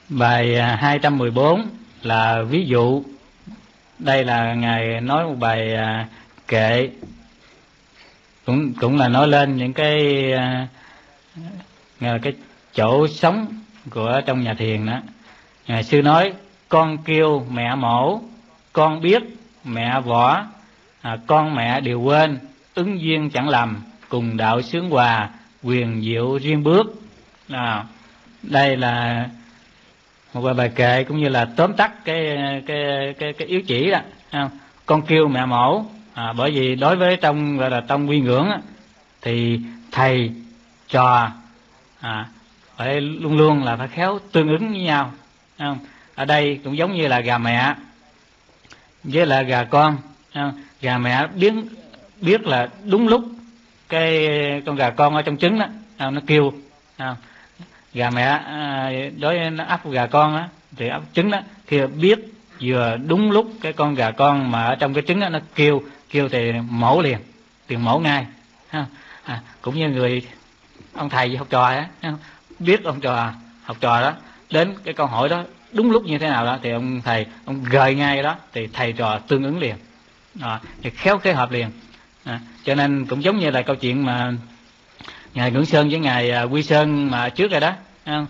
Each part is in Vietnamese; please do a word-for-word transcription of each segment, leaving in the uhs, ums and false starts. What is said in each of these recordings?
Bài hai trăm mười bốn là ví dụ. Đây là Ngài nói một bài kệ, cũng cũng là nói lên những cái cái chỗ sống của trong nhà thiền đó. Ngài sư nói: con kêu mẹ mổ, con biết mẹ võ, à, con mẹ đều quên, ứng duyên chẳng lầm, cùng đạo sướng hòa, quyền diệu riêng bước. À, đây là một bài bài kệ cũng như là tóm tắt cái cái cái cái yếu chỉ đó. À, con kêu mẹ mổ, à, bởi vì đối với trong gọi là trong quy ngưỡng á, thì thầy trò à, phải luôn luôn là phải khéo tương ứng với nhau. Không? Ở đây cũng giống như là gà mẹ với là gà con. Không? Gà mẹ biết biết là đúng lúc cái con gà con ở trong trứng đó, không? Nó kêu. Không? Gà mẹ đối với nó ấp gà con á, thì ấp trứng đó, khi biết vừa đúng lúc cái con gà con mà ở trong cái trứng đó nó kêu kêu thì mổ liền, liền mổ ngay. Không? À, cũng như người ông thầy học trò á, biết ông trò học trò đó đến cái câu hỏi đó đúng lúc như thế nào đó, thì ông thầy ông gợi ngay đó, thì thầy trò tương ứng liền, à, thì khéo khế hợp liền. À, cho nên cũng giống như là câu chuyện mà ngài Ngưỡng Sơn với ngài Quy Sơn mà trước rồi đó, không?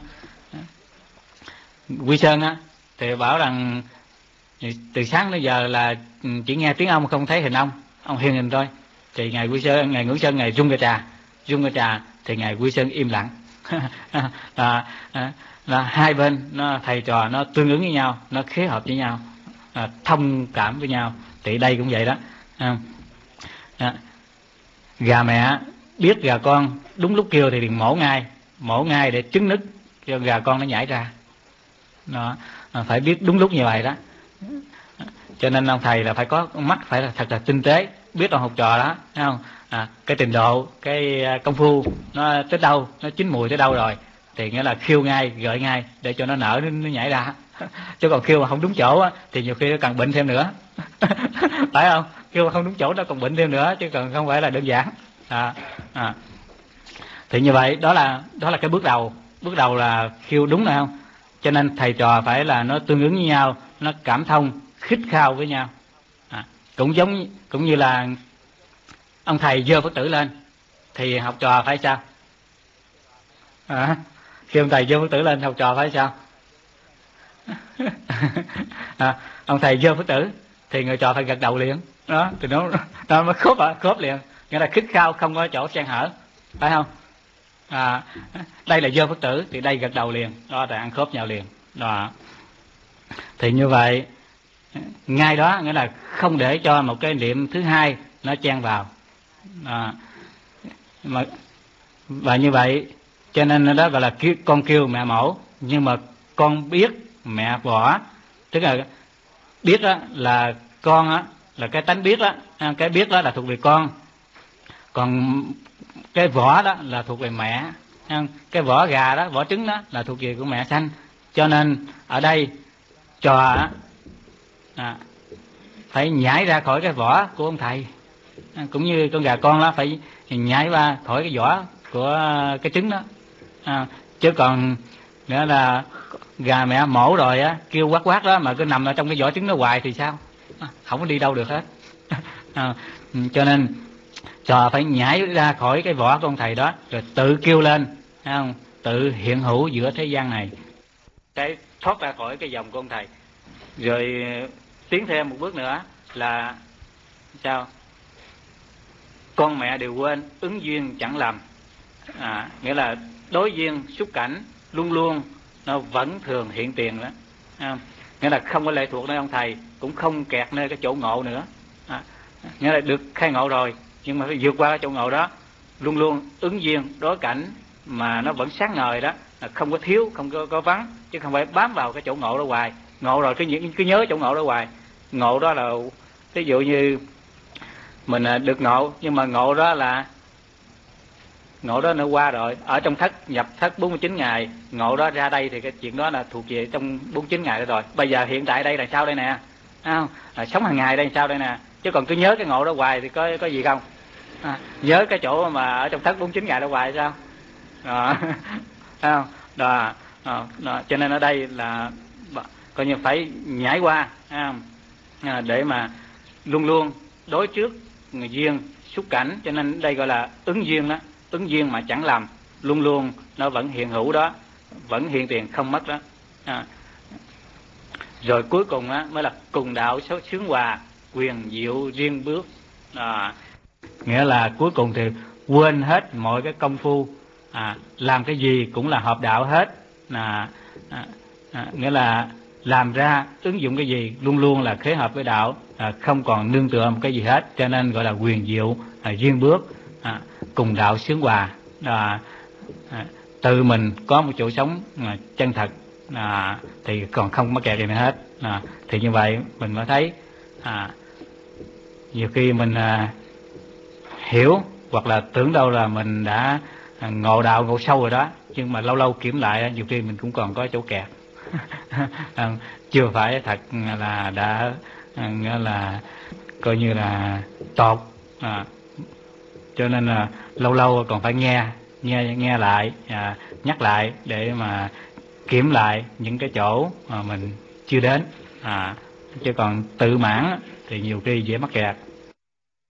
Quy Sơn á thì bảo rằng từ sáng đến giờ là chỉ nghe tiếng ông, không thấy hình ông, ông hiện hình thôi. Thì ngài Quy Sơn, ngài Ngưỡng Sơn ngài rung cái trà, rung cái trà thì ngài Quy Sơn im lặng. là, là hai bên nó thầy trò nó tương ứng với nhau, nó khế hợp với nhau, à, thông cảm với nhau. Thì đây cũng vậy đó. À, à, gà mẹ biết gà con đúng lúc kêu thì liền mổ ngay, mổ ngay để trứng nứt cho gà con nó nhảy ra. Đó, phải biết đúng lúc như vậy đó. Cho nên ông thầy là phải có mắt phải là thật là tinh tế, biết ông học trò đó, thấy không? À, cái trình độ, cái công phu nó tới đâu, nó chín mùi tới đâu rồi, thì nghĩa là khiêu ngay, gợi ngay để cho nó nở, nó nhảy ra. Chứ còn khiêu mà không đúng chỗ á, thì nhiều khi nó càng bệnh thêm nữa. Phải không? Khiêu mà không đúng chỗ nó còn bệnh thêm nữa, chứ còn không phải là đơn giản. À, à. Thì như vậy đó là đó là cái bước đầu, bước đầu là khiêu đúng, phải không? Cho nên thầy trò phải là nó tương ứng với nhau, nó cảm thông, khích khao với nhau. À, cũng giống cũng như là ông thầy giơ Phật tử lên thì học trò phải sao? À, khi ông thầy giơ Phật tử lên, học trò phải sao? À, ông thầy giơ Phật tử thì người trò phải gật đầu liền. Đó, thì nó nó mới khớp à, khớp liền, nghĩa là khích khao không có chỗ xen hở, phải không? À, đây là giơ Phật tử thì đây gật đầu liền, đó là ăn khớp nhau liền. Đó. Thì như vậy ngay đó nghĩa là không để cho một cái niệm thứ hai nó chen vào. À, mà, và như vậy cho nên đó gọi là con kêu mẹ mổ, nhưng mà con biết mẹ võ. Tức là biết đó là con á, là cái tánh biết đó, cái biết đó là thuộc về con, còn cái vỏ đó là thuộc về mẹ. Cái vỏ gà đó, vỏ trứng đó là thuộc về của mẹ sanh. Cho nên ở đây trò à, phải nhảy ra khỏi cái vỏ của ông thầy, à, cũng như con gà con đó phải nhảy ra khỏi cái vỏ của cái trứng đó. À, chứ còn nữa là gà mẹ mổ rồi á, kêu quát quát đó mà cứ nằm ở trong cái vỏ trứng đó hoài thì sao? À, không có đi đâu được hết. À, cho nên trò phải nhảy ra khỏi cái vỏ của ông thầy đó, rồi tự kêu lên, thấy không? Tự hiện hữu giữa thế gian này, cái thoát ra khỏi cái vòng của ông thầy. Rồi tiến thêm một bước nữa là sao? Con mẹ đều quên, ứng duyên chẳng lầm. À, nghĩa là đối duyên xúc cảnh luôn luôn nó vẫn thường hiện tiền đó. À, nghĩa là không có lệ thuộc nơi ông thầy, cũng không kẹt nơi cái chỗ ngộ nữa. À, nghĩa là được khai ngộ rồi, nhưng mà phải vượt qua cái chỗ ngộ đó, luôn luôn ứng duyên đối cảnh mà nó vẫn sáng ngời đó, là không có thiếu, không có, có vắng, chứ không phải bám vào cái chỗ ngộ đó hoài. Ngộ rồi cứ, cứ nhớ chỗ ngộ đó hoài. Ngộ đó là ví dụ như mình được ngộ, nhưng mà ngộ đó là ngộ đó nó qua rồi, ở trong thất nhập thất bốn mươi chín ngày, ngộ đó ra đây thì cái chuyện đó là thuộc về trong bốn mươi chín ngày đó rồi. Bây giờ hiện tại đây là sao đây nè, à, à, sống hàng ngày đây sao đây nè, chứ còn cứ nhớ cái ngộ đó hoài thì có có gì không? À, nhớ cái chỗ mà ở trong thất bốn mươi chín ngày đó hoài sao? Đó. Đó. Đó. à, đó, cho nên ở đây là coi như phải nhảy qua à, à, để mà luôn luôn đối trước người duyên xúc cảnh, cho nên đây gọi là ứng duyên đó, ứng duyên mà chẳng làm, luôn luôn nó vẫn hiện hữu đó, vẫn hiện tiền không mất đó. À, rồi cuối cùng á mới là cùng đạo số sướng hòa, quyền diệu riêng bước. À, nghĩa là cuối cùng thì quên hết mọi cái công phu, à, làm cái gì cũng là hợp đạo hết. À, à, à, nghĩa là làm ra ứng dụng cái gì luôn luôn là khế hợp với đạo, à, không còn nương tựa một cái gì hết, cho nên gọi là quyền diệu à, riêng bước, à, cùng đạo sướng hòa. À, à, tự mình có một chỗ sống à, chân thật, à, thì còn không mắc kẹt gì nữa hết. À, thì như vậy mình mới thấy à, nhiều khi mình à, hiểu hoặc là tưởng đâu là mình đã ngộ đạo ngộ sâu rồi đó, nhưng mà lâu lâu kiểm lại nhiều khi mình cũng còn có chỗ kẹt. Chưa phải thật là đã nghĩa là coi như là tột, à, cho nên là lâu lâu còn phải nghe nghe nghe lại, à, nhắc lại để mà kiểm lại những cái chỗ mà mình chưa đến, à, chứ còn tự mãn thì nhiều khi dễ mắc kẹt.